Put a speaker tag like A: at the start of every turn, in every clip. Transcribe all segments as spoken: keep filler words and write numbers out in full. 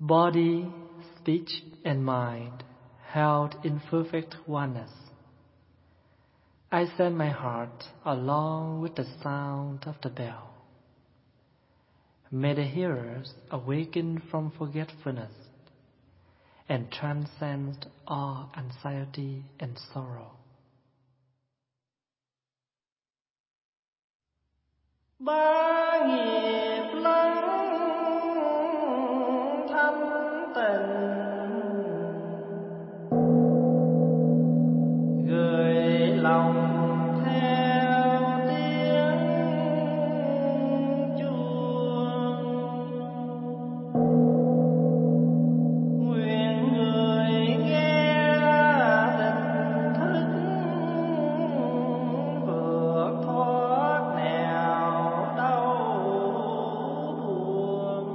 A: body, speech, and mind held in perfect oneness. I send my heart along with the sound of the bell. May the hearers awaken from forgetfulness and transcend all anxiety and sorrow.
B: Ba nghiệp lắng thanh tịnh, gửi lòng theo tiếng chuông. Nguyện người nghe tỉnh thức vượt thoát nẻo đau buồn.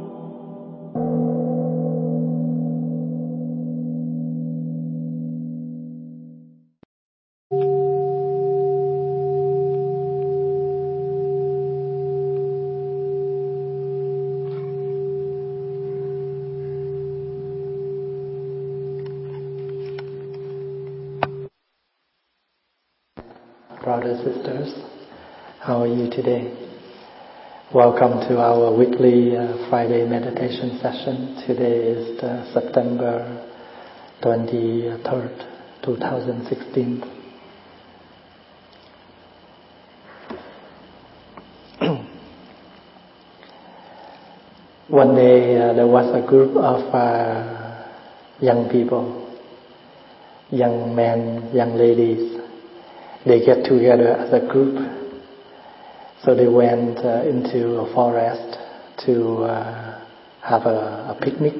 C: Brothers, sisters, how are you today? Welcome to our weekly uh, Friday meditation session. Today is the September twenty-third, twenty sixteen. One day uh, there was a group of uh, young people, young men, young ladies. They get together as a group. So they went uh, into a forest to uh, have a, a picnic.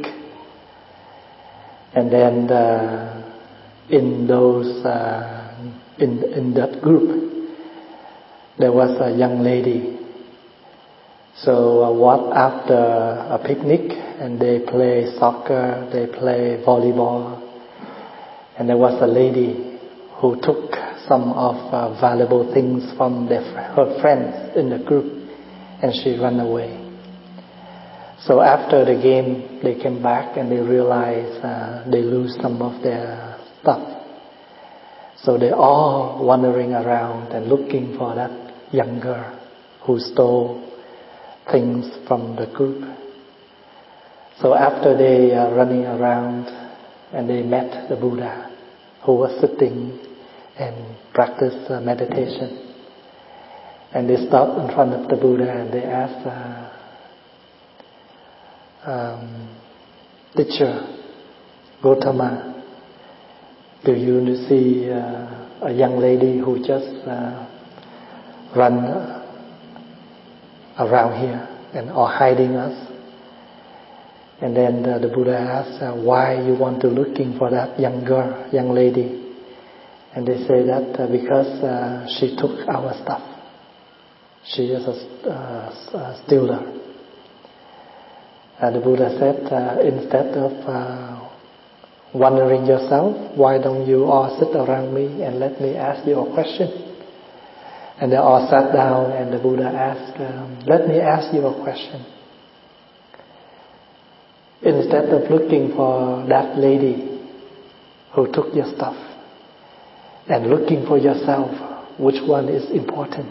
C: And then uh, in those uh, in in that group there was a young lady. So uh, what after a picnic, and they play soccer, they play volleyball, and there was a lady who took some of uh, valuable things from their, her friends in the group, and she ran away. So after the game, they came back and they realized uh, they lose some of their stuff. So they all wandering around and looking for that young girl who stole things from the group. So after they are running around, and they met the Buddha, who was sitting and practice uh, meditation. And they stopped in front of the Buddha and they asked, uh, um, Teacher Gautama, do you see uh, a young lady who just uh, run uh, around here and or hiding us? And then uh, the Buddha asked, uh, why you want to looking for that young girl, young lady? And they say that uh, because uh, she took our stuff. She is a, uh, a stealer. And the Buddha said, uh, instead of uh, wondering yourself, why don't you all sit around me and let me ask you a question? And they all sat down and the Buddha asked, um, let me ask you a question. Instead of looking for that lady who took your stuff, and looking for yourself, which one is important?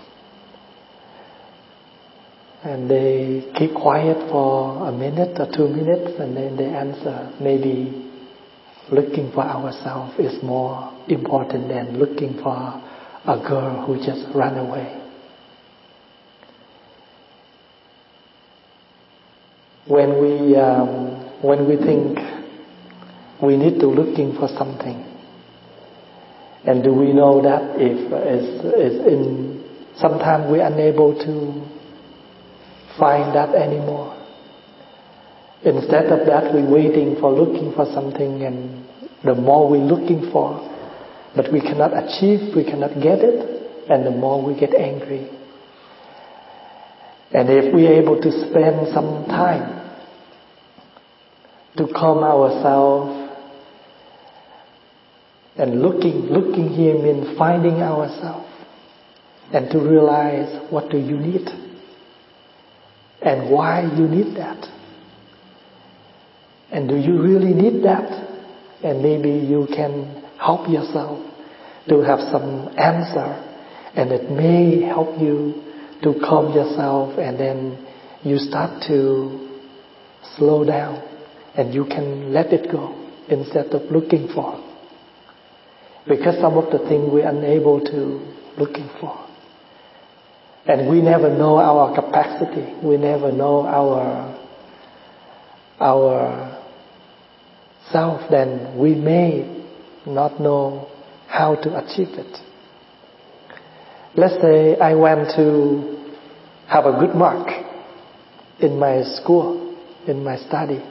C: And they keep quiet for a minute or two minutes, and then they answer, maybe looking for ourselves is more important than looking for a girl who just ran away. When we um, when we think we need to looking for something, and do we know that if is is in sometimes we're unable to find that anymore. Instead of that, we're waiting for looking for something, and the more we're looking for, but we cannot achieve, we cannot get it, and the more we get angry. And if we're able to spend some time to calm ourselves, and looking, looking here means finding ourselves, and to realize what do you need, and why you need that. And do you really need that? And maybe you can help yourself to have some answer, and it may help you to calm yourself, and then you start to slow down and you can let it go instead of looking for. Because some of the things we're unable to looking for. And we never know our capacity. We never know our our self. Then we may not know how to achieve it. Let's say I went to have a good mark in my school, in my study.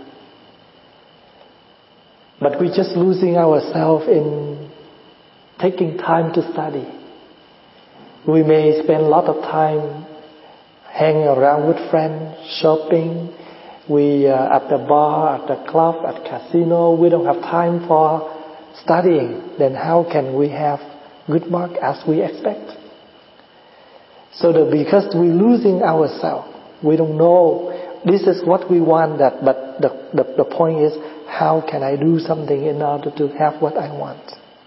C: But we're just losing ourselves in taking time to study. We may spend a lot of time hanging around with friends, shopping. We uh, at the bar, at the club, at casino. We don't have time for studying. Then how can we have good mark as we expect? So that because we're losing ourselves, we don't know this is what we want. That, but the, the the point is, how can I do something in order to have what I want?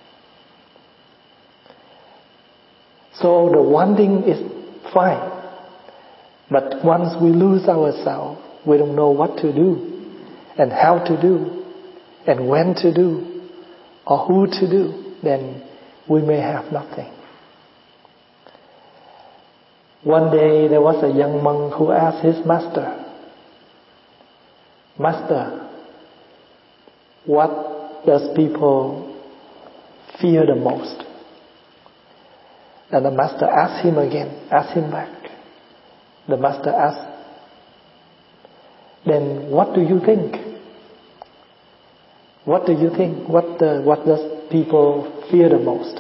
C: So the wanting is fine, but once we lose ourselves, we don't know what to do, and how to do, and when to do, or who to do. Then we may have nothing. One day there was a young monk who asked his master, "Master, what does people fear the most?" And the master asked him again, asked him back. The master asked, "Then what do you think? What do you think? What the, what does people fear the most?"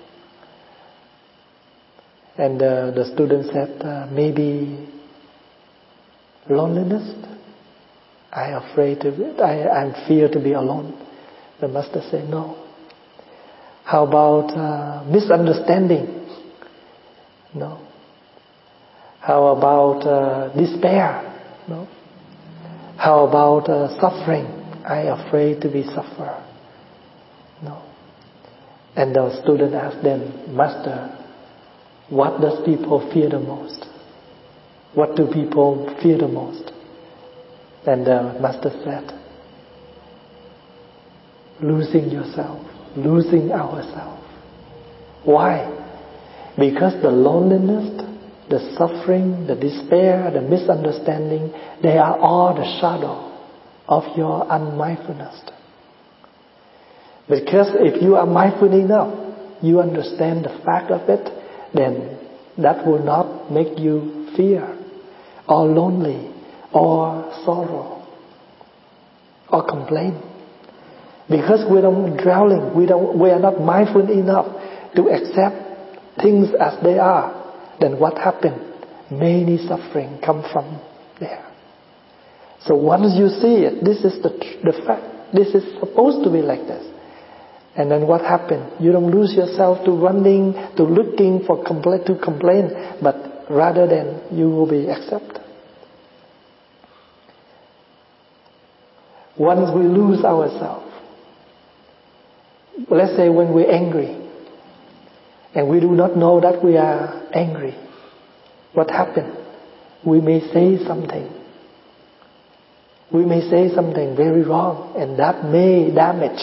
C: And uh, the student said, uh, maybe loneliness. I afraid to. I I'm fear to be alone. The master said, "No. How about uh, misunderstanding? No. How about uh, despair? No. How about uh, suffering? I afraid to be suffer. No." And the student asked them, "Master, what does people fear the most? What do people fear the most?" And the master said, "Losing yourself, losing ourselves." Why? Because the loneliness, the suffering, the despair, the misunderstanding, they are all the shadow of your unmindfulness. Because if you are mindful enough, you understand the fact of it, then that will not make you fear or lonely or sorrow or complain. Because we don't dwelling, we don't, we are not mindful enough to accept things as they are, then what happened? Many suffering come from there. So once you see it, this is the the fact. This is supposed to be like this. And then what happened? You don't lose yourself to running, to looking for compl- to complain, but rather than you will be accepted. Once we lose ourselves, let's say when we're angry, and we do not know that we are angry, what happened? We may say something. We may say something very wrong, and that may damage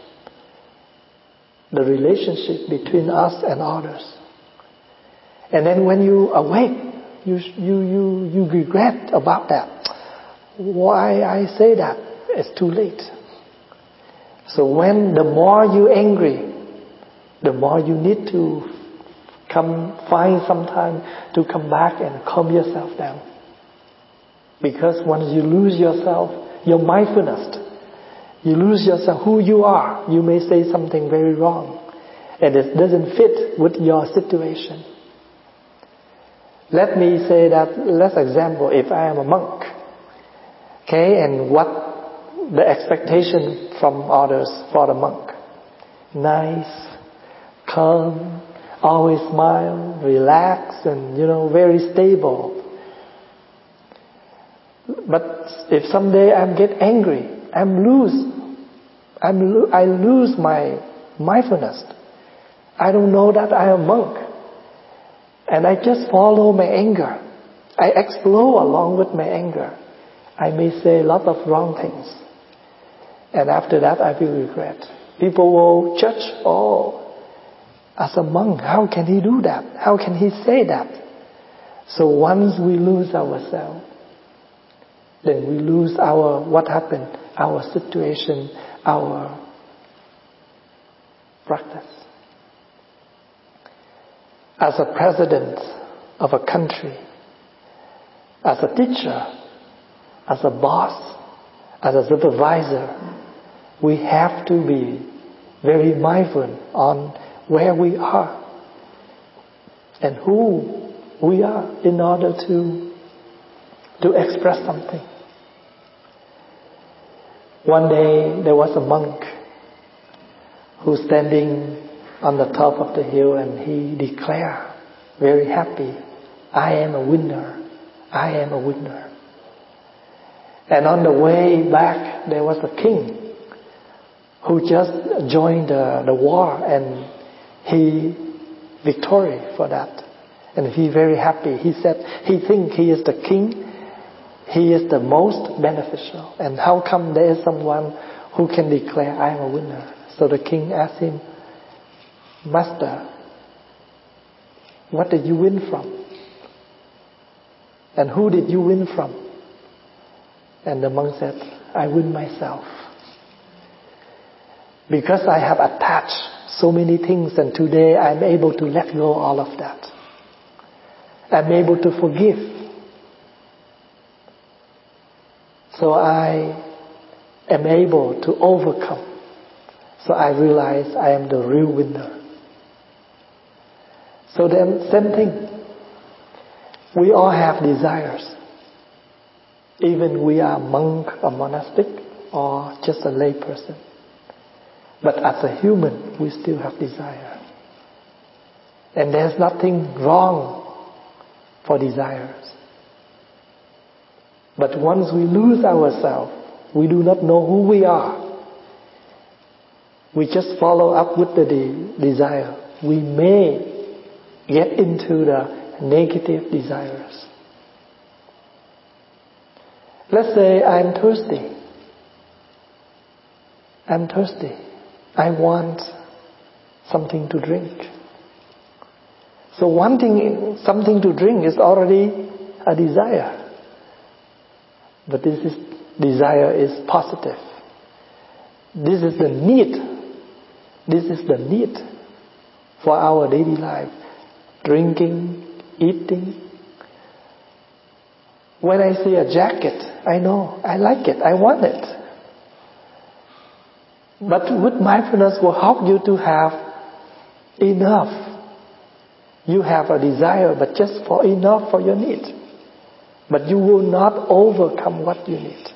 C: the relationship between us and others. And then when you awake, you you you you regret about that. Why I say that? It's too late. So when the more you angry, the more you need to come find some time to come back and calm yourself down. Because once you lose yourself, your mindfulness, you lose yourself, who you are, you may say something very wrong, and it doesn't fit with your situation. Let me say that, let's example, if I am a monk, okay, and what the expectation from others for the monk? Nice, calm, always smile, relax, and you know, very stable. But if someday I get angry, I'm lose, I'm lo- I lose my mindfulness. I don't know that I am a monk. And I just follow my anger. I explode along with my anger. I may say a lot of wrong things. And after that I feel regret. People will judge, oh, as a monk, how can he do that? How can he say that? So once we lose ourselves, then we lose our, what happened, our situation, our practice. As a president of a country, as a teacher, as a boss, as a supervisor, we have to be very mindful on where we are and who we are in order to, to express something. One day there was a monk who standing on the top of the hill and he declared, very happy, I am a winner, I am a winner. And on the way back there was a king who just joined the, the war and he victorious for that. And he very happy. He said he think he is the king, he is the most beneficial. And how come there is someone who can declare I am a winner? So the king asked him, Master, what did you win from? And who did you win from? And the monk said, I win myself. Because I have attached so many things and today I'm able to let go all of that. I'm able to forgive. So I am able to overcome. So I realize I am the real winner. So then, same thing. We all have desires. Even we are monk or monastic or just a lay person. But as a human, we still have desire. And there's nothing wrong for desires. But once we lose ourselves, we do not know who we are. We just follow up with the de- desire. We may get into the negative desires. Let's say I'm thirsty. I'm thirsty. I want something to drink. So wanting something to drink is already a desire. But this is desire is positive. This is the need. This is the need for our daily life. Drinking, eating. When I see a jacket, I know, I like it, I want it. But with mindfulness will help you to have enough. You have a desire, but just for enough for your need. But you will not overcome what you need.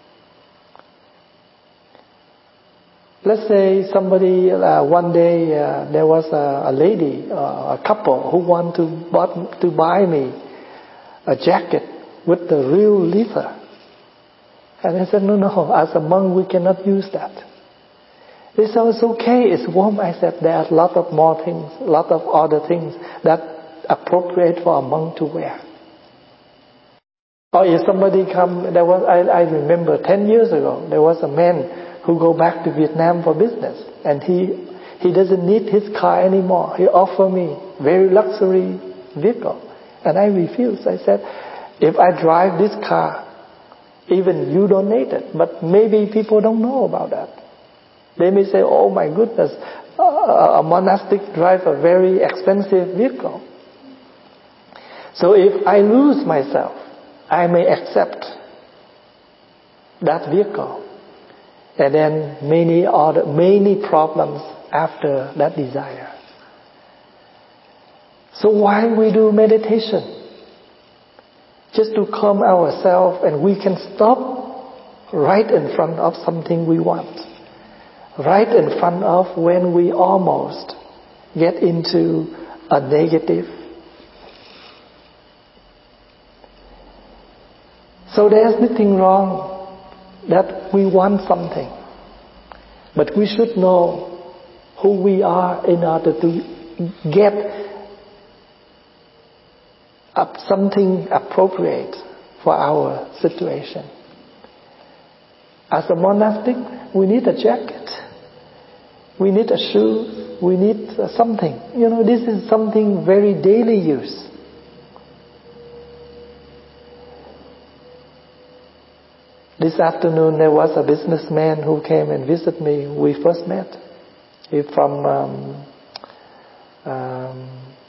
C: Let's say somebody, uh, one day uh, there was a, a lady, uh, a couple who want to, bought, to buy me a jacket with the real leather. And I said, no, no, as a monk we cannot use that. They said, it's okay, it's warm. I said, there are a lot of more things, a lot of other things that appropriate for a monk to wear. Or if somebody come, there was, I, I remember ten years ago, there was a man who go back to Vietnam for business. And he, he doesn't need his car anymore. He offered me very luxury vehicle. And I refused. I said, if I drive this car, even you don't need it. But maybe people don't know about that. They may say, oh my goodness, a monastic drives a very expensive vehicle. So if I lose myself, I may accept that vehicle. And then many other, many problems after that desire. So why we do meditation? Just to calm ourselves and we can stop right in front of something we want. Right in front of when we almost get into a negative. So there's nothing wrong that we want something. But we should know who we are in order to get up something appropriate for our situation. As a monastic, we need a jacket. We need a shoe. We need something. You know, this is something very daily use. This afternoon there was a businessman who came and visited me. We first met. He's from um, um,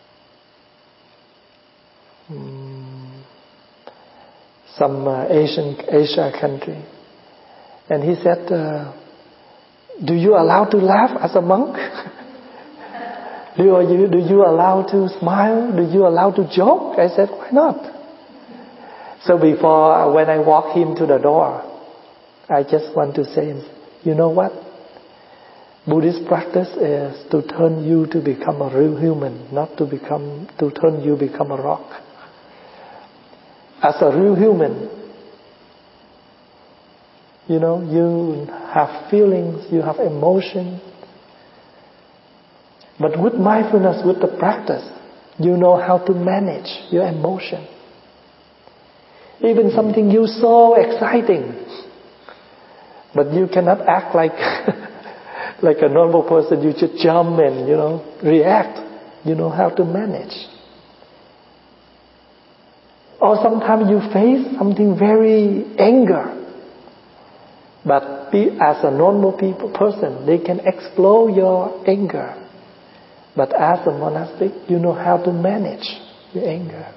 C: some uh, Asian Asia country, and he said, uh, "Do you allow to laugh as a monk? do you do you allow to smile? Do you allow to joke?" I said, "Why not?" So before, when I walk him to the door, I just want to say, you know what? Buddhist practice is to turn you to become a real human, not to become to turn you become a rock. As a real human, you know, you have feelings, you have emotions. But with mindfulness, with the practice, you know how to manage your emotion. Even something you so exciting, but you cannot act like like a normal person. You just jump and, you know, react. You know how to manage. Or sometimes you face something very anger, but be, as a normal people person, they can explode your anger. But as a monastic, you know how to manage your anger.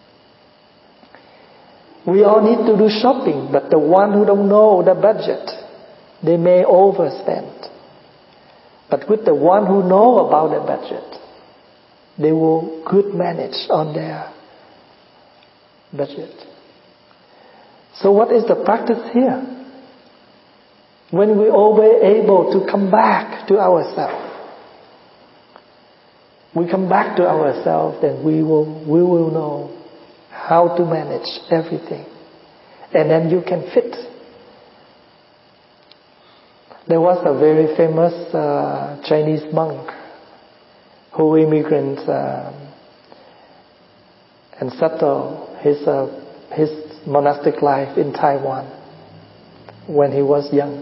C: We all need to do shopping, but the one who don't know the budget, they may overspend. But with the one who know about the budget, they will good manage on their budget. So what is the practice here? When we always able to come back to ourselves, we come back to ourselves, then we will we will know how to manage everything. And then you can fit. There was a very famous uh, Chinese monk who immigrated uh, and settled his, uh, his monastic life in Taiwan when he was young.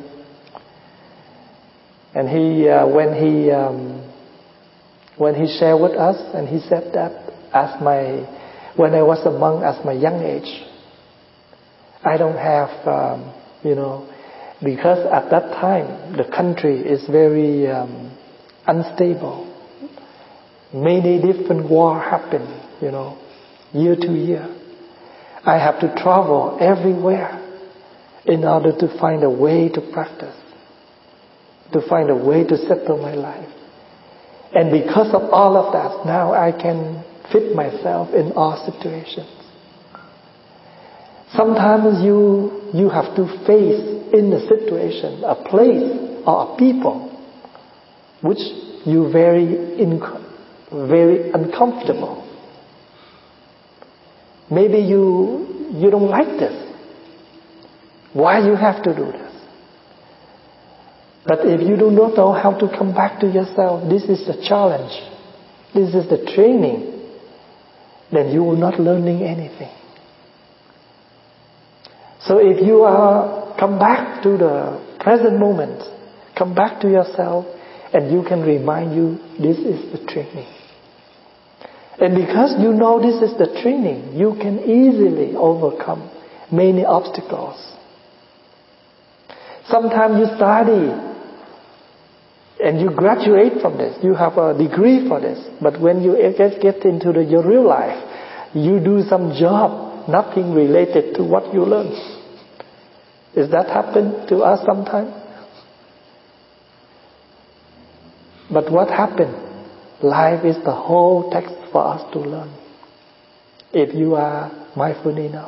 C: And he, uh, when he, um, when he shared with us, and he said that as my When I was a monk at my young age, I don't have, um, you know, because at that time the country is very um, unstable. Many different wars happen, you know, year to year. I have to travel everywhere in order to find a way to practice, to find a way to settle my life. And because of all of that, now I can fit myself in all situations. Sometimes you you have to face in a situation, a place or a people which you very inc- very uncomfortable. Maybe you you don't like this. Why you have to do this? But if you do not know how to come back to yourself, this is the challenge. This is the training. Then you will not learning anything. So if you are come back to the present moment, come back to yourself, and you can remind you this is the training. And because you know this is the training, you can easily overcome many obstacles. Sometimes you study and you graduate from this, you have a degree for this, but when you get, get into the, your real life, you do some job, nothing related to what you learned. Does that happen to us sometimes? But what happened? Life is the whole text for us to learn, if you are mindful enough.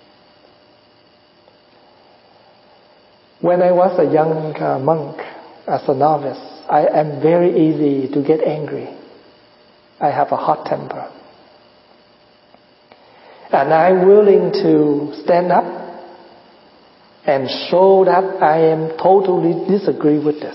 C: When I was a young uh, monk, as a novice, I am very easy to get angry. I have a hot temper. And I'm willing to stand up and show that I am totally disagree with this.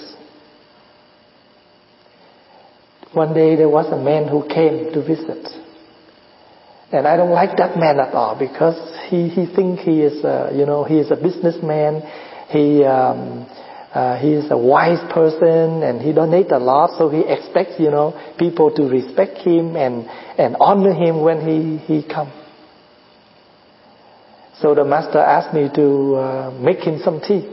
C: One day there was a man who came to visit, and I don't like that man at all because he he think he is a, you know he is a businessman. He um, uh, he is a wise person and he donates a lot, so he expects you know people to respect him and and honor him when he he come. So the master asked me to uh, make him some tea,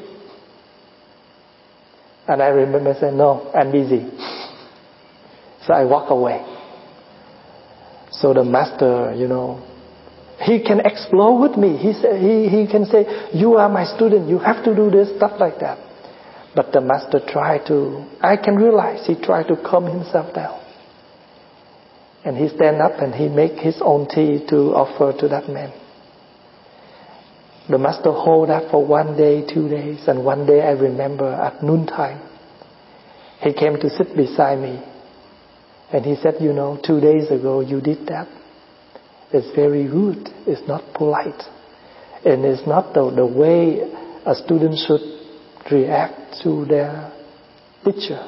C: and I remember saying no, I'm busy. So I walk away. So the master, you know, he can explore with me. He say, he he can say, "You are my student. You have to do this," stuff like that. But the master tried to. I can realize he tried to calm himself down. And he stand up and he make his own tea to offer to that man. The master hold that for one day, two days, and one day I remember at noontime, he came to sit beside me. And he said, you know, two days ago you did that. It's very rude. It's not polite. And it's not the, the way a student should react to their teacher.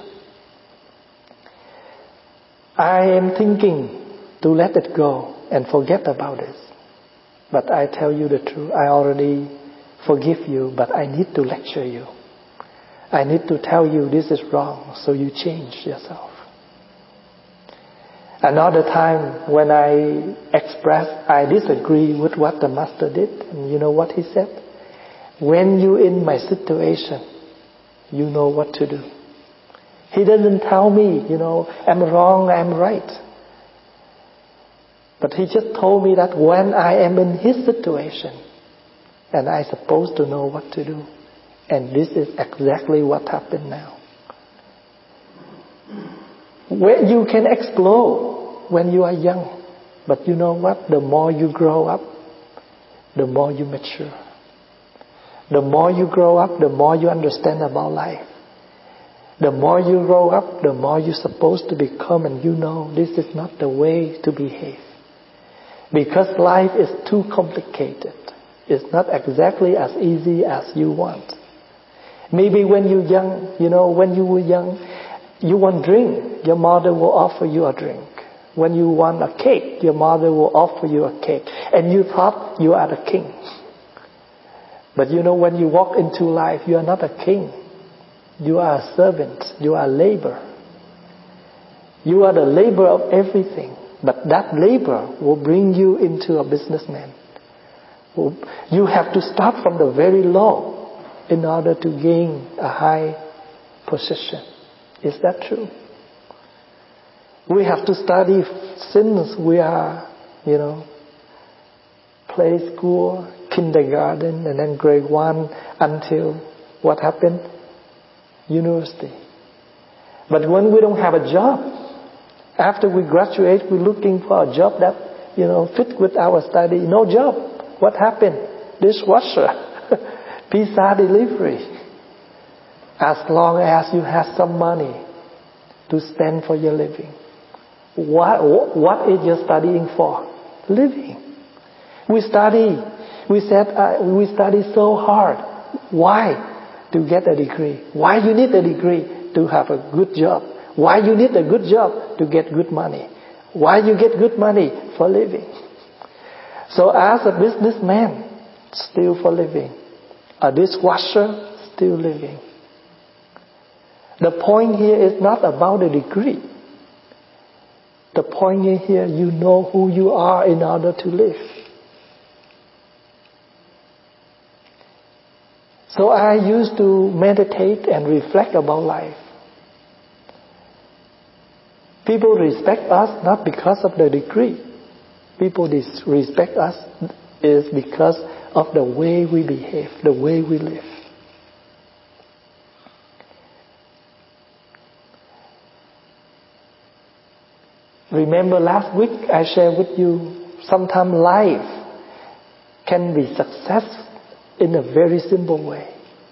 C: I am thinking to let it go and forget about this. But I tell you the truth. I already forgive you, but I need to lecture you. I need to tell you this is wrong, so you change yourself. Another time when I expressed I disagree with what the master did, and you know what he said? When you in my situation, you know what to do. He doesn't tell me, you know, I'm wrong, I'm right. But he just told me that when I am in his situation, and I'm supposed to know what to do. And this is exactly what happened now. Where you can explode when you are young. But you know what? The more you grow up, the more you mature. The more you grow up, the more you understand about life. The more you grow up, the more you're supposed to become, and you know this is not the way to behave. Because life is too complicated. It's not exactly as easy as you want. Maybe when you're young, you know, when you were young, you want drink, your mother will offer you a drink. When you want a cake, your mother will offer you a cake. And you thought you are the king. But you know, when you walk into life, you are not a king. You are a servant. You are a labor. You are the labor of everything. But that labor will bring you into a businessman. You have to start from the very low in order to gain a high position. Is that true? We have to study since we are, you know, play school, kindergarten, and then grade one until what happened? University. But when we don't have a job, after we graduate, we're looking for a job that, you know, fit with our study. No job. What happened? Dishwasher. Pizza delivery. As long as you have some money to spend for your living. What, what is your studying for? Living. We study. We said uh, we study so hard. Why? To get a degree. Why you need a degree? To have a good job. Why you need a good job? To get good money. Why you get good money? For living. So as a businessman, still for living. A dishwasher, still living. The point here is not about a degree. The point here, you know who you are in order to live. So I used to meditate and reflect about life. People respect us not because of the degree. People respect us is because of the way we behave, the way we live. Remember last week I shared with you, sometimes life can be success in a very simple way.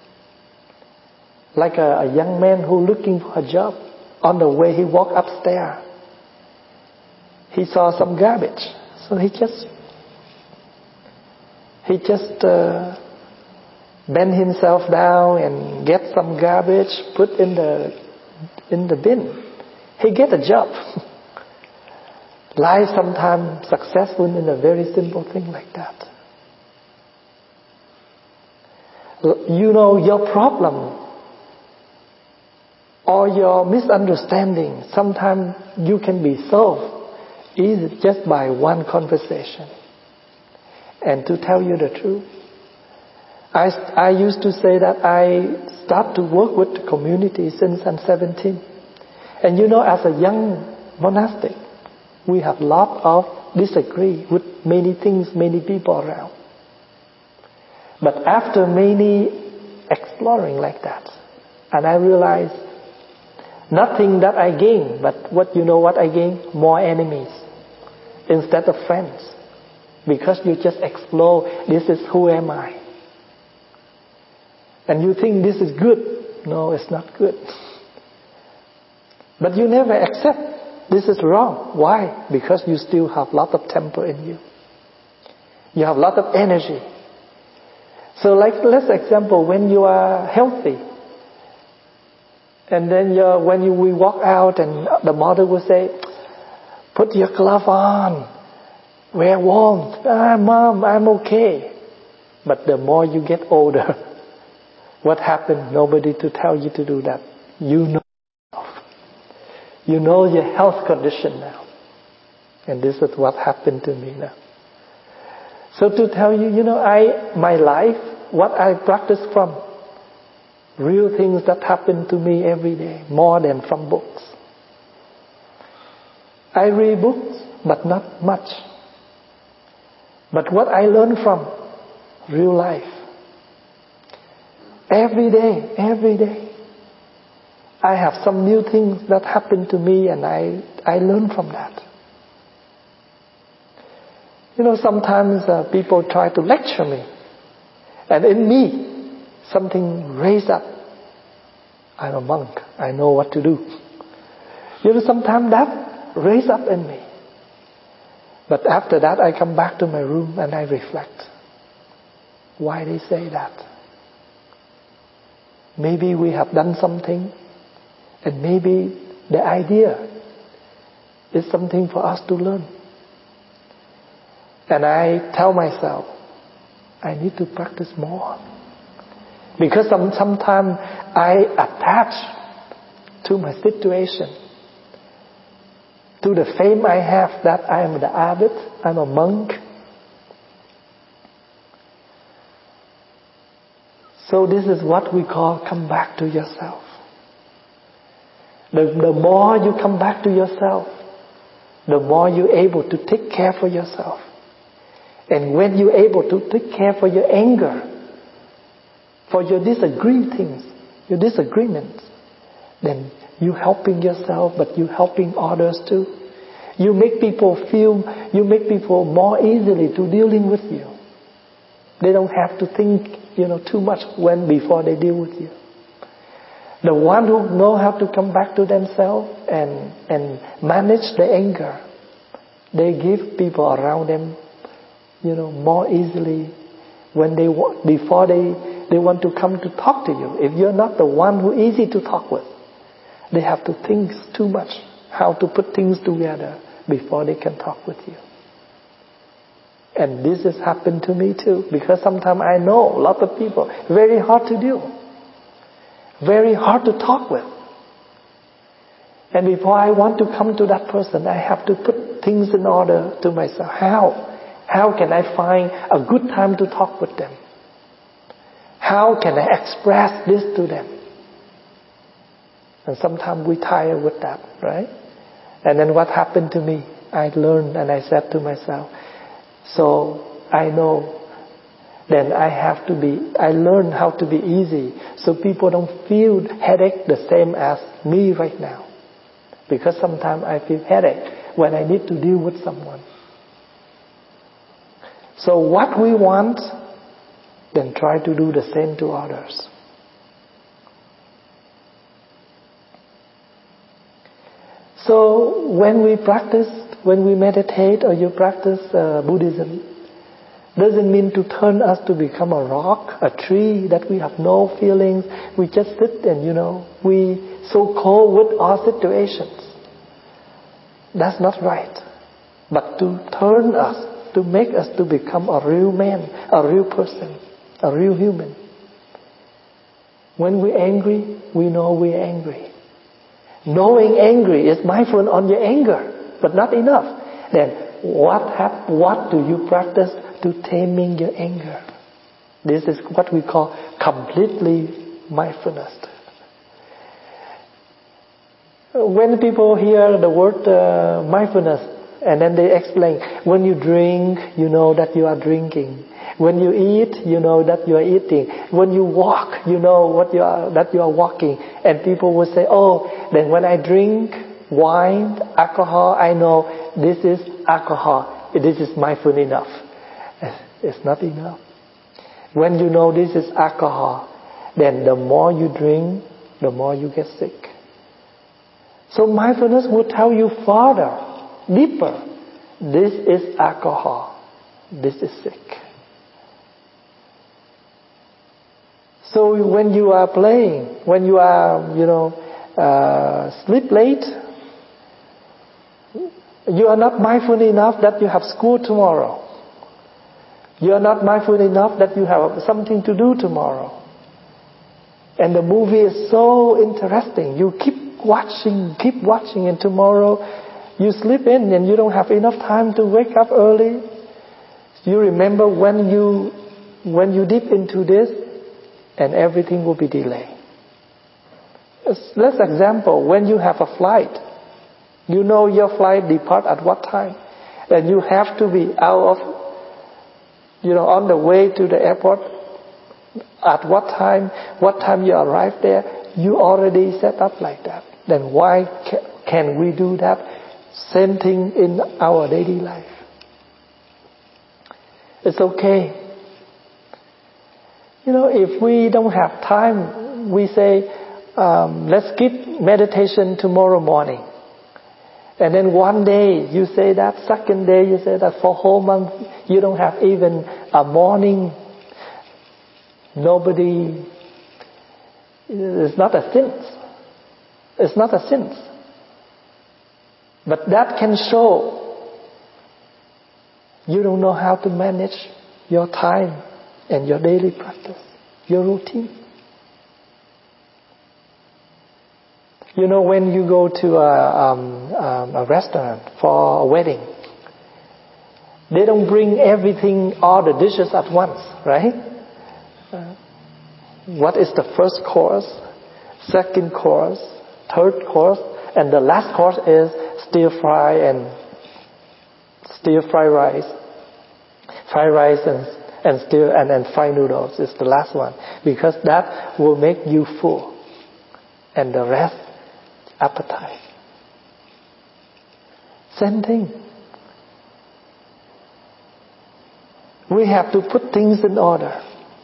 C: Like a, a young man who looking for a job. On the way he walked upstairs, he saw some garbage. So he just, he just uh, bend himself down and get some garbage, put in the in the bin. He get a job. Life sometimes successful in a very simple thing like that. You know, your problem or your misunderstanding, sometimes you can be solved easy just by one conversation. And to tell you the truth, I, I used to say that I start to work with the community since I'm seventeen. And you know, as a young monastic, we have a lot of disagree with many things, many people around. But after many exploring like that, and I realized nothing that I gain, but what you know what I gain? More enemies instead of friends. Because you just explore, this is who am I. And you think this is good. No, it's not good. But you never accept this is wrong. Why? Because you still have a lot of temper in you. You have a lot of energy. So like, let's example, when you are healthy, and then you're, when you, we walk out and the mother will say, put your glove on, wear warm. Ah, mom, I'm okay. But the more you get older, what happened? Nobody to tell you to do that. You know. You know your health condition now. And this is what happened to me now. So to tell you, you know, I, my life, what I practice from, real things that happen to me every day, more than from books. I read books, but not much. But what I learn from, real life. Every day, every day. I have some new things that happen to me and I, I learn from that. You know, sometimes uh, people try to lecture me. And in me, something raise up. I'm a monk. I know what to do. You know, sometimes that raise up in me. But after that, I come back to my room and I reflect. Why they say that? Maybe we have done something. And maybe the idea is something for us to learn. And I tell myself, I need to practice more. Because some, sometimes I attach to my situation, to the fame I have that I am the abbot, I'm a monk. So this is what we call come back to yourself. The, the more you come back to yourself, the more you're able to take care for yourself. And when you're able to take care for your anger, for your disagreeing things, your disagreements, then you're helping yourself, but you're helping others too. You make people feel, you make people more easily to dealing with you. They don't have to think, you know, too much when before they deal with you. The one who know how to come back to themselves and, and manage the anger, they give people around them, you know, more easily when they before they, they want to come to talk to you. If you're not the one who easy to talk with, they have to think too much how to put things together before they can talk with you. And this has happened to me too, because sometimes I know a lot of people, very hard to deal. Very hard to talk with. And before I want to come to that person, I have to put things in order to myself. How? How can I find a good time to talk with them? How can I express this to them? And sometimes we tire with that, right? And then what happened to me? I learned and I said to myself, so I know then I have to be, I learn how to be easy so people don't feel headache the same as me right now. Because sometimes I feel headache when I need to deal with someone. So what we want, then try to do the same to others. So when we practice, when we meditate or you practice uh, Buddhism, Doesn't mean to turn us to become a rock, a tree, that we have no feelings. We just sit and, you know, we so cold with all situations. That's not right. But to turn us, to make us to become a real man, a real person, a real human. When we're angry, we know we're angry. Knowing angry is mindful on your anger, but not enough. Then what hap- what do you practice to taming your anger? This is what we call completely mindfulness. When people hear the word uh, mindfulness, and then they explain, when you drink, you know that you are drinking. When you eat, you know that you are eating. When you walk, you know what you are, that you are walking. And people will say, oh, then when I drink wine, alcohol, I know this is alcohol. This is mindful enough. It's not enough. When you know this is alcohol, then the more you drink, the more you get sick. So mindfulness will tell you farther, deeper, this is alcohol, this is sick. So when you are playing, when you are, you know, uh, sleep late, you are not mindful enough that you have school tomorrow. You are not mindful enough that you have something to do tomorrow. And the movie is so interesting. You keep watching, keep watching, and tomorrow you sleep in and you don't have enough time to wake up early. You remember when you when you dip into this, and everything will be delayed. Let's example, when you have a flight, you know your flight depart at what time, and you have to be out of, you know, on the way to the airport at what time, what time you arrive there, you already set up like that. Then why ca- can we do that? Same thing in our daily life. It's okay. You know, if we don't have time, we say, um, let's skip meditation tomorrow morning. And then one day you say that, second day you say that, for whole month you don't have even a morning. Nobody, it's not a sin. It's not a sin. But that can show you don't know how to manage your time and your daily practice, your routine. You know, when you go to a, um, um, a restaurant for a wedding, they don't bring everything, all the dishes at once, right? Uh, what is the first course, second course, third course, and the last course is stir fry and stir fry rice, fried rice and and stir and, and fried noodles is the last one, because that will make you full, and the rest appetite. Same thing. We have to put things in order.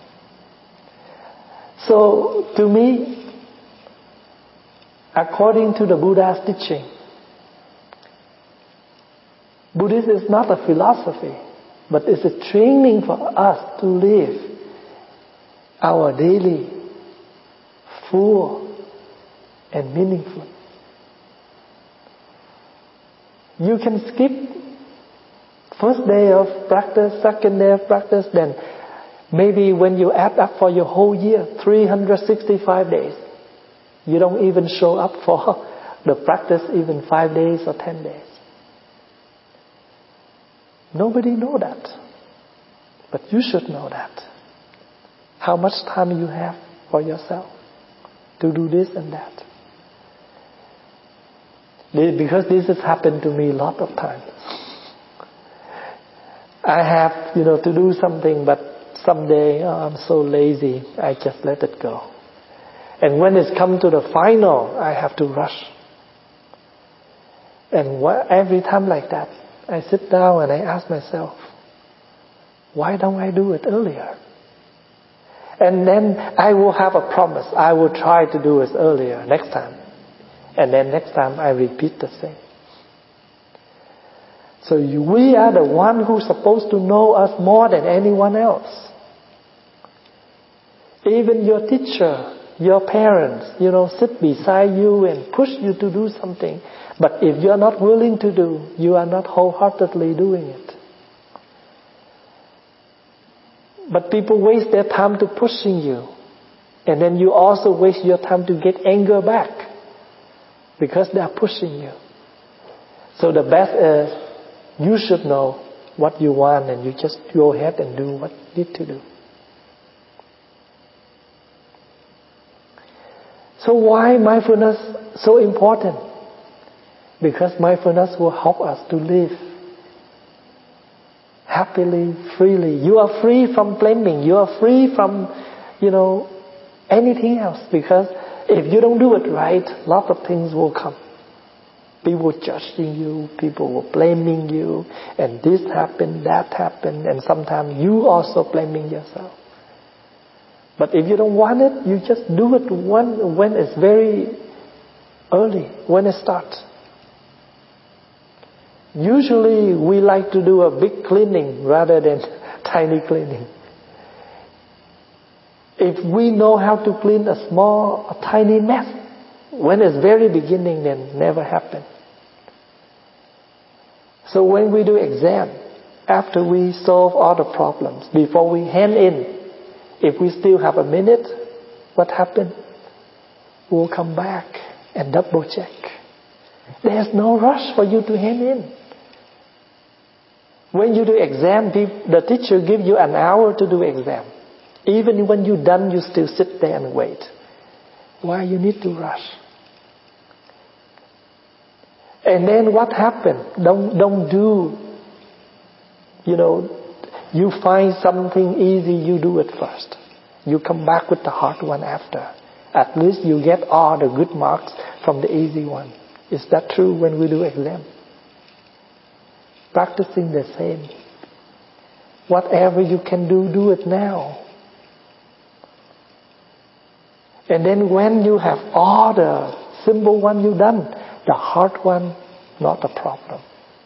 C: So to me, according to the Buddha's teaching, Buddhism is not a philosophy, but it's a training for us to live our daily full and meaningful. You can skip first day of practice, second day of practice, then maybe when you add up for your whole year, three hundred sixty-five days, you don't even show up for the practice even five days or ten days. Nobody know that. But you should know that. How much time you have for yourself to do this and that. Because this has happened to me a lot of times. I have, you know, to do something, but someday, oh, I'm so lazy, I just let it go. And when it's come to the final, I have to rush. And wh- every time like that, I sit down and I ask myself, why don't I do it earlier? And then I will have a promise. I will try to do it earlier next time. And then next time I repeat the same. So you, we are the one who's supposed to know us more than anyone else. Even your teacher, your parents, you know, sit beside you and push you to do something. But if you are not willing to do, you are not wholeheartedly doing it. But people waste their time to pushing you. And then you also waste your time to get anger back. Because they are pushing you. So the best is, you should know what you want and you just go ahead and do what you need to do. So why mindfulness so important? Because mindfulness will help us to live happily, freely. You are free from blaming. You are free from, you know, anything else. Because if you don't do it right, lots of things will come. People judging you, people were blaming you, and this happened, that happened, and sometimes you also blaming yourself. But if you don't want it, you just do it when, when it's very early, when it starts. Usually we like to do a big cleaning rather than tiny cleaning. If we know how to clean a small, a tiny mess, when it's very beginning, then never happen. So when we do exam, after we solve all the problems, before we hand in, if we still have a minute, what happened? We'll come back and double check. There's no rush for you to hand in. When you do exam, the teacher gives you an hour to do exam. Even when you're done, you still sit there and wait. Why you need to rush? And then what happened? Don't, don't do, you know, you find something easy, you do it first. You come back with the hard one after. At least you get all the good marks from the easy one. Is that true when we do exam? Practicing the same. Whatever you can do, do it now. And then when you have all the simple one you done, the hard one, not a problem.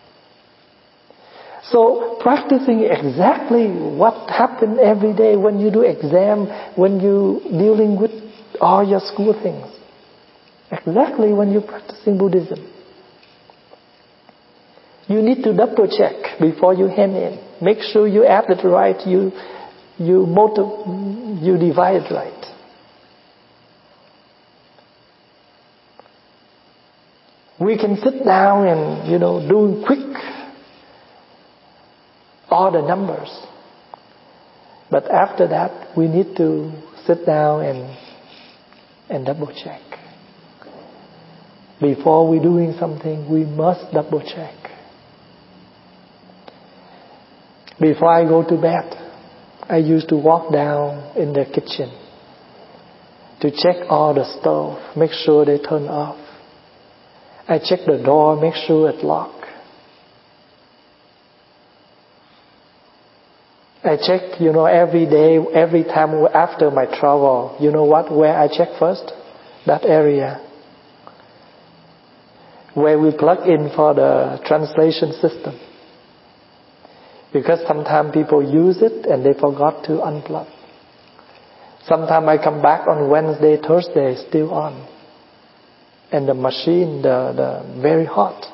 C: So practicing exactly what happened every day when you do exam, when you dealing with all your school things. Exactly when you're practicing Buddhism. You need to double check before you hand in. Make sure you add it right, you you motive, you divide it right. We can sit down and, you know, do quick all the numbers. But after that, we need to sit down and and double check. Before we're doing something, we must double check. Before I go to bed, I used to walk down in the kitchen to check all the stove, make sure they turn off. I check the door, make sure it's locked. I check, you know, every day, every time after my travel, you know what, where I check first? That area. Where we plug in for the translation system. Because sometimes people use it and they forgot to unplug. Sometimes I come back on Wednesday, Thursday, still on. And the machine, the, the very hot.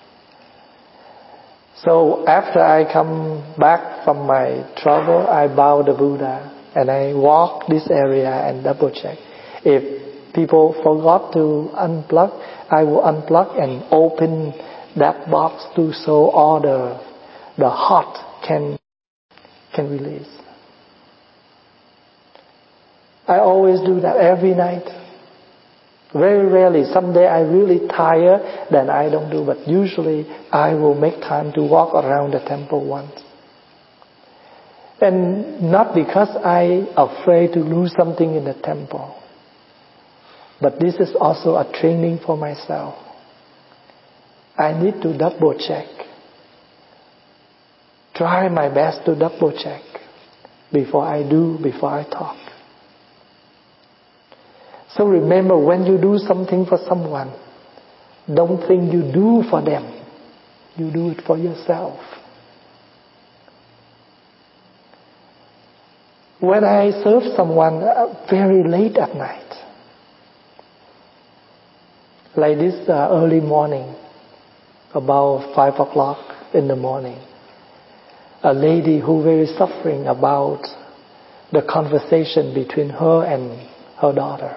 C: So after I come back from my travel, I bow the Buddha and I walk this area and double check. If people forgot to unplug, I will unplug and open that box to so all the the hot can can release. I always do that every night. Very rarely, someday I really tired, then I don't do. But usually I will make time to walk around the temple once. And not because I'm afraid to lose something in the temple. But this is also a training for myself. I need to double check. Try my best to double check before I do, before I talk. So remember, when you do something for someone, don't think you do for them. You do it for yourself. When I serve someone very late at night, like this uh, early morning, about five o'clock in the morning, a lady who very suffering about the conversation between her and her daughter.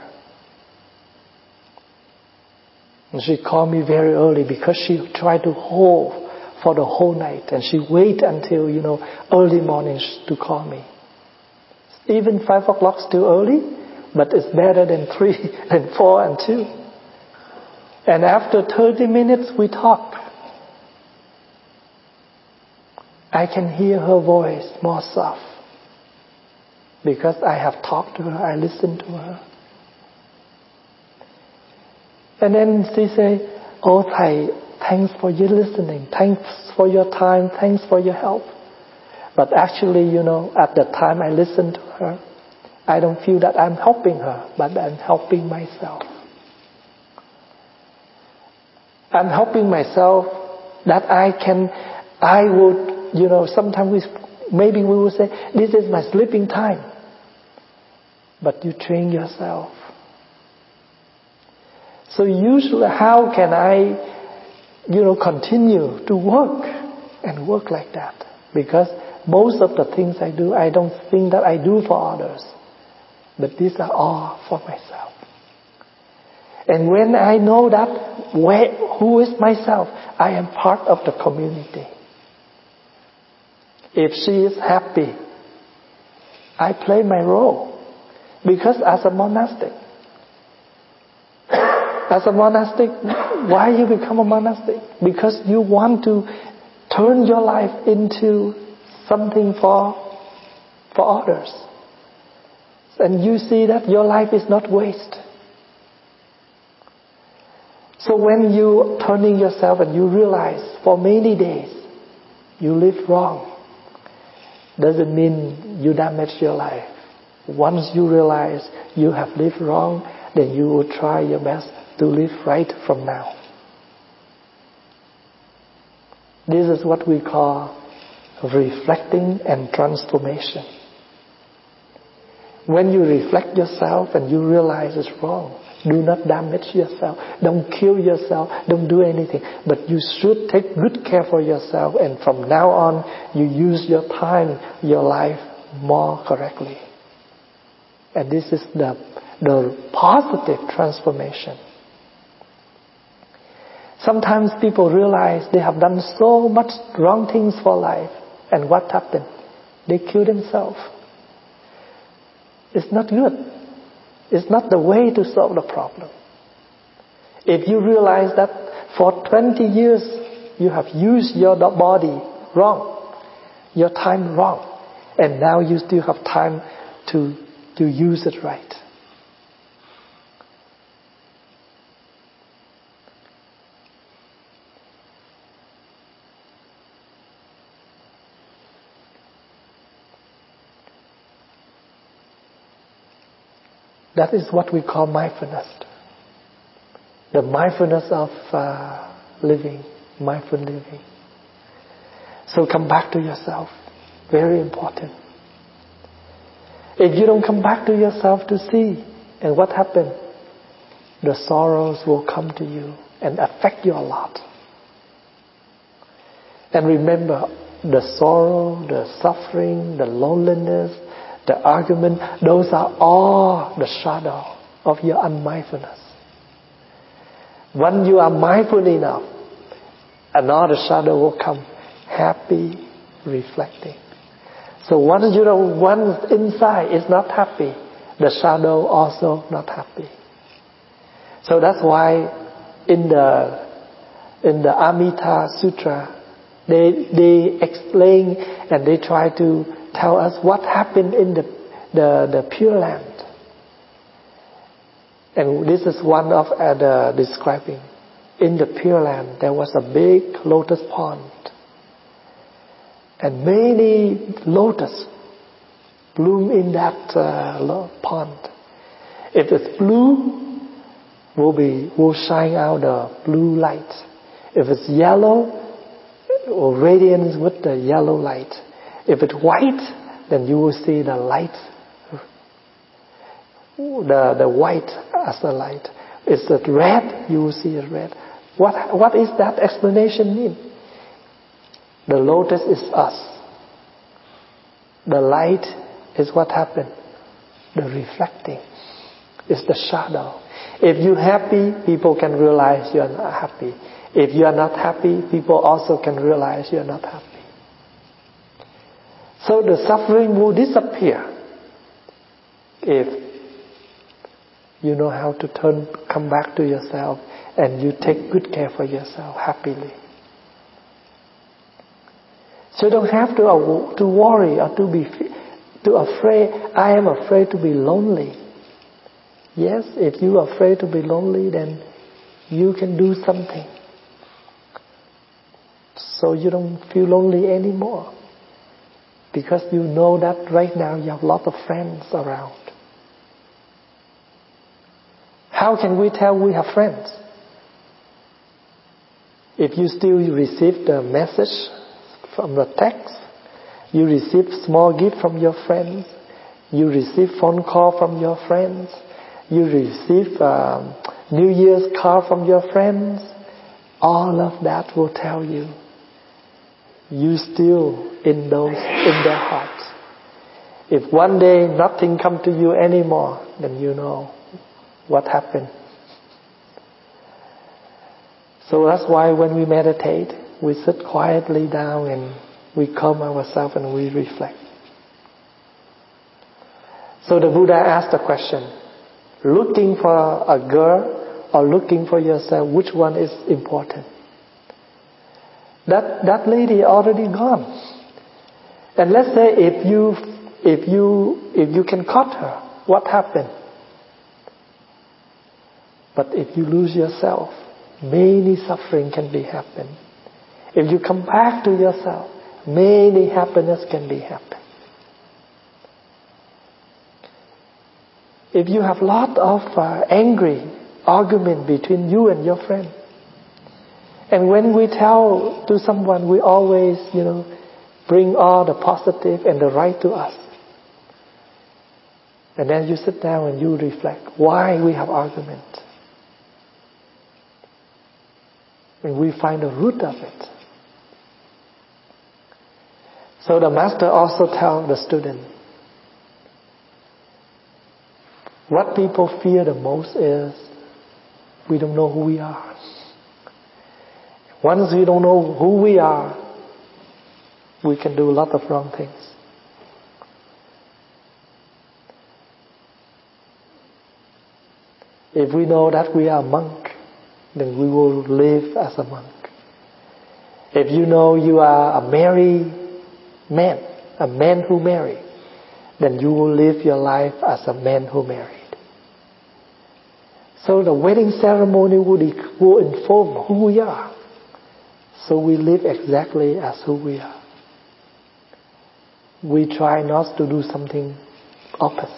C: And she called me very early because she tried to hold for the whole night, and she wait until, you know, early morning to call me. Even five o'clock still early, but it's better than three and four and two. And after thirty minutes we talk. I can hear her voice more soft because I have talked to her, I listened to her. And then she say, "Oh Thầy, thanks for your listening, thanks for your time, thanks for your help." But actually, you know, at the time I listened to her, I don't feel that I'm helping her, but I'm helping myself. I'm helping myself that I can, I would, you know, sometimes we, maybe we will say, "This is my sleeping time." But you train yourself. So usually, how can I, you know, continue to work and work like that? Because most of the things I do, I don't think that I do for others. But these are all for myself. And when I know that, where, who is myself, I am part of the community. If she is happy, I play my role. Because as a monastic, as a monastic, why you become a monastic? Because you want to turn your life into something for, for others. And you see that your life is not waste. So when you turning yourself and you realize for many days you live wrong, doesn't mean you damage your life. Once you realize you have lived wrong, then you will try your best to live right from now. This is what we call reflecting and transformation. When you reflect yourself and you realize it's wrong, do not damage yourself. Don't kill yourself. Don't do anything. But you should take good care for yourself, and from now on, you use your time, your life more correctly. And this is the, the positive transformation. Sometimes people realize they have done so much wrong things for life, and what happened? They kill themselves. It's not good. It's not the way to solve the problem. If you realize that for twenty years you have used your body wrong, your time wrong, and now you still have time to, to use it right. That is what we call mindfulness. The mindfulness of uh, living, mindful living. So come back to yourself. Very important. If you don't come back to yourself to see, and what happened? The sorrows will come to you and affect you a lot. And remember, the sorrow, the suffering, the loneliness, the argument, those are all the shadow of your unmindfulness. When you are mindful enough, another shadow will come, happy, reflecting. So once you know, once inside is not happy, the shadow also not happy. So that's why in the in the Amita Sutra, they they explain and they try to tell us what happened in the, the, the Pure Land. And this is one of uh, the describing. In the Pure Land, there was a big lotus pond. And many lotus bloom in that uh, pond. If it's blue, will be will shine out the blue light. If it's yellow, or radiance with the yellow light. If it's white, then you will see the light, the the white as the light. If it's red, you will see it red. What what is that explanation mean? The lotus is us. The light is what happened. The reflecting is the shadow. If you're happy, people can realize you're not happy. If you are not happy, people also can realize you're not happy. So the suffering will disappear if you know how to turn, come back to yourself, and you take good care for yourself happily. So you don't have to uh, to worry or to be to afraid. I am afraid to be lonely. Yes, if you are afraid to be lonely, then you can do something so you don't feel lonely anymore. Because you know that right now you have a lot of friends around. How can we tell we have friends? If you still receive the message from the text, you receive small gift from your friends, you receive phone call from your friends, you receive um, New Year's card from your friends, all of that will tell you you still in those in their hearts. If one day nothing come to you anymore, then you know what happened. So that's why when we meditate, we sit quietly down and we calm ourselves and we reflect. So the Buddha asked the question, looking for a girl or looking for yourself, which one is important? That that lady already gone. And let's say if you if you if you can cut her, what happened? But if you lose yourself, many suffering can be happen. If you come back to yourself, many happiness can be happen. If you have lot of uh, angry argument between you and your friend, and when we tell to someone, we always, you know, bring all the positive and the right to us. And then you sit down and you reflect why we have argument. And we find the root of it. So the master also tells the student, what people fear the most is we don't know who we are. Once we don't know who we are, we can do a lot of wrong things. If we know that we are a monk, then we will live as a monk. If you know you are a married man, a man who married, then you will live your life as a man who married. So the wedding ceremony will, will inform who we are. So we live exactly as who we are. We try not to do something opposite.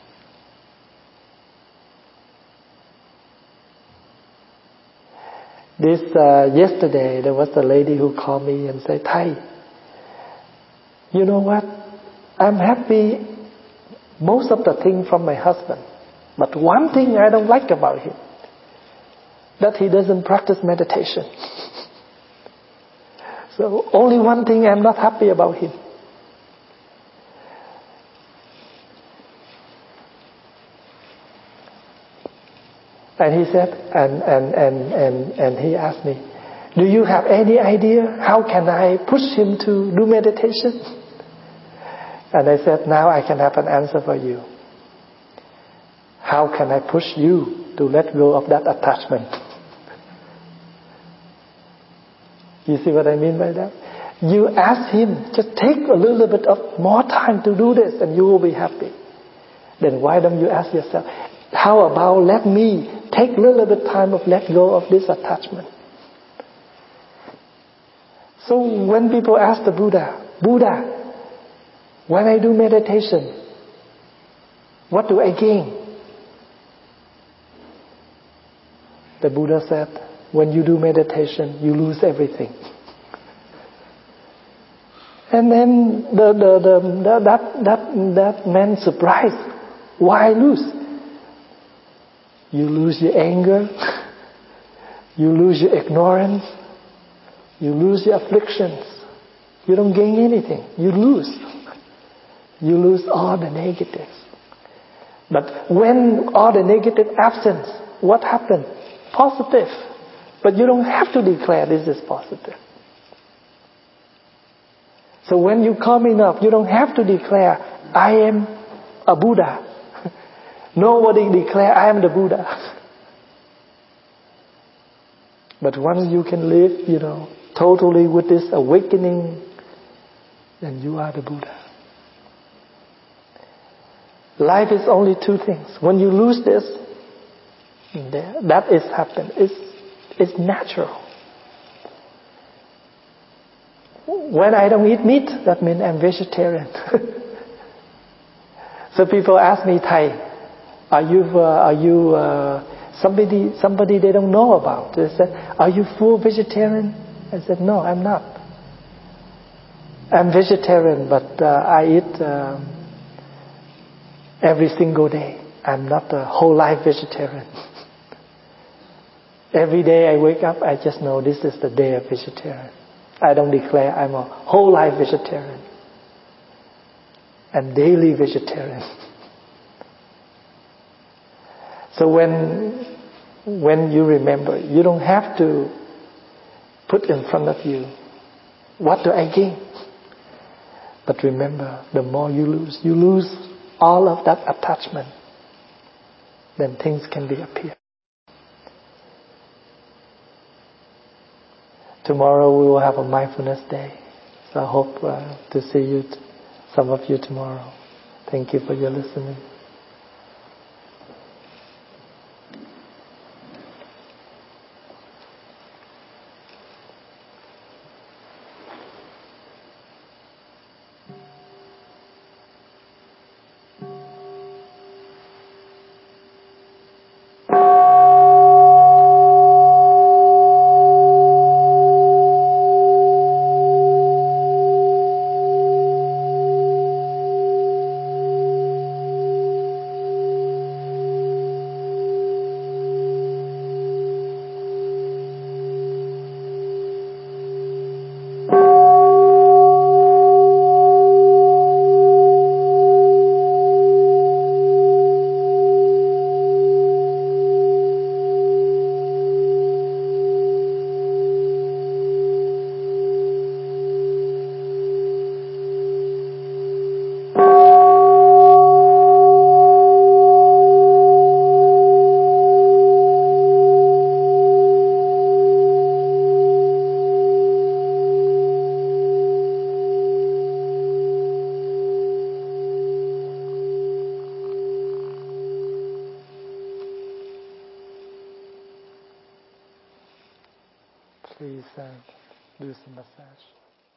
C: This uh, yesterday there was a lady who called me and said, Thai, you know what? I'm happy most of the things from my husband. But one thing I don't like about him, that he doesn't practice meditation. So only one thing I'm not happy about him. And he said, and, and, and, and, and he asked me, do you have any idea how can I push him to do meditation? And I said, now I can have an answer for you. How can I push you to let go of that attachment? You see what I mean by that? You ask him, just take a little bit of more time to do this and you will be happy. Then why don't you ask yourself, how about let me take a little bit time of let go of this attachment? So when people ask the Buddha, Buddha, when I do meditation, what do I gain? The Buddha said, when you do meditation, you lose everything. And then the, the, the, the, that, that, that man surprised. Why lose? You lose your anger. You lose your ignorance. You lose your afflictions. You don't gain anything. You lose. You lose all the negatives. But when all the negative absence, what happened? Positive. But you don't have to declare this is positive. So when you come enough, you don't have to declare, I am a Buddha. Nobody declare, I am the Buddha. But once you can live, you know, totally with this awakening, then you are the Buddha. Life is only two things. When you lose this, that is happened. It's, it's natural. When I don't eat meat, that means I'm vegetarian. So people ask me, Thai, are you, uh, are you uh, somebody, somebody they don't know about? They said, are you full vegetarian? I said, no, I'm not. I'm vegetarian, but uh, I eat um, every single day. I'm not a whole life vegetarian. Every day I wake up, I just know this is the day of vegetarian. I don't declare I'm a whole life vegetarian. I'm daily vegetarian. So when when you remember, you don't have to put in front of you, what do I gain? But remember, the more you lose, you lose all of that attachment, then things can reappear. Tomorrow we will have a mindfulness day. So I hope uh, to see you, t- some of you tomorrow. Thank you for your listening. Please uh, do some massage.